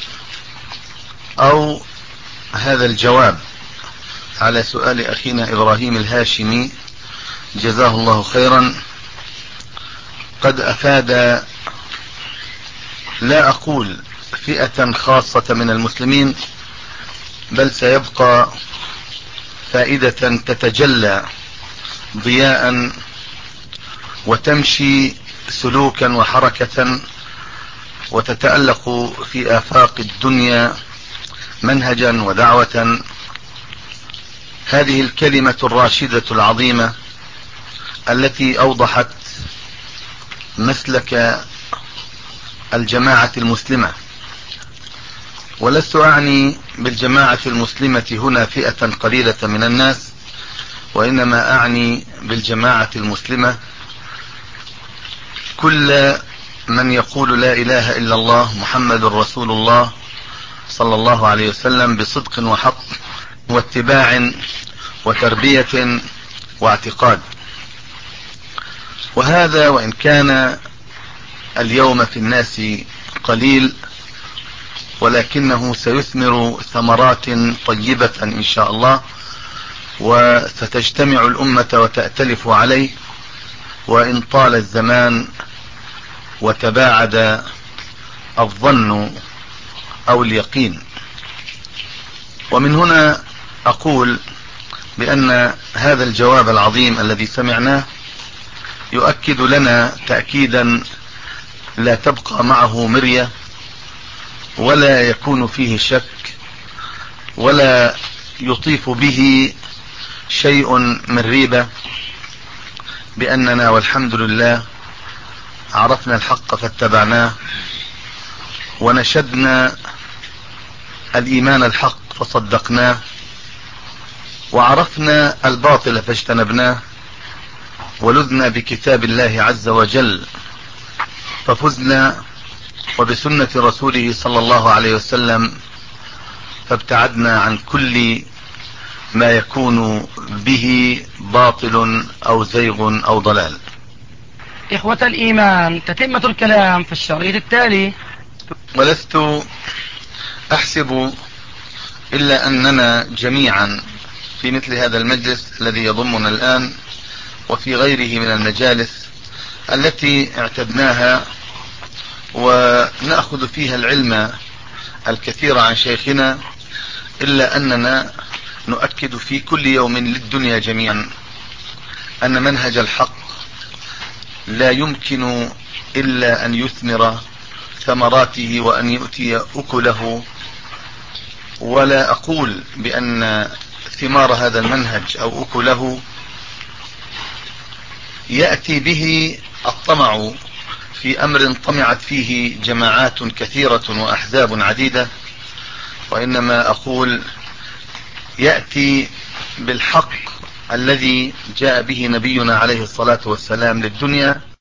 Speaker 5: أو هذا الجواب على سؤال أخينا إبراهيم الهاشمي جزاه الله خيرا قد أفاد، لا أقول فئة خاصة من المسلمين، بل سيبقى فائدة تتجلى ضياء وتمشي سلوكا وحركة وتتألق في آفاق الدنيا منهجا ودعوة. هذه الكلمة الراشدة العظيمة التي أوضحت مسلك الجماعة المسلمة، ولست أعني بالجماعة المسلمة هنا فئة قليلة من الناس، وإنما أعني بالجماعة المسلمة كل من يقول لا إله إلا الله محمد رسول الله صلى الله عليه وسلم بصدق وحق واتباع وتربية واعتقاد. وهذا وإن كان اليوم في الناس قليل، ولكنه سيثمر ثمرات طيبة إن شاء الله، وستجتمع الأمة وتأتلف عليه وإن طال الزمان وتباعد الظن أو اليقين. ومن هنا أقول بأن هذا الجواب العظيم الذي سمعناه يؤكد لنا تأكيدا لا تبقى معه مرية ولا يكون فيه شك ولا يطيف به شيء من ريبة، بأننا والحمد لله عرفنا الحق فاتبعناه، ونشدنا الإيمان الحق فصدقناه، وعرفنا الباطل فاجتنبناه، ولذنا بكتاب الله عز وجل ففزنا، وبسنة رسوله صلى الله عليه وسلم فابتعدنا عن كل ما يكون به باطل أو زيغ أو ضلال.
Speaker 2: إخوة الإيمان، تتمة الكلام في الشريط التالي.
Speaker 5: ولست أحسب إلا أننا جميعا في مثل هذا المجلس الذي يضمنا الآن وفي غيره من المجالس التي اعتدناها ونأخذ فيها العلم الكثير عن شيخنا، إلا أننا نؤكد في كل يوم للدنيا جميعا أن منهج الحق لا يمكن إلا أن يثمر ثمراته وأن يؤتي أكله. ولا أقول بأن ثمار هذا المنهج أو أكله يأتي به الطمع في أمر طمعت فيه جماعات كثيرة وأحزاب عديدة، وإنما أقول يأتي بالحق الذي جاء به نبينا عليه الصلاة والسلام للدنيا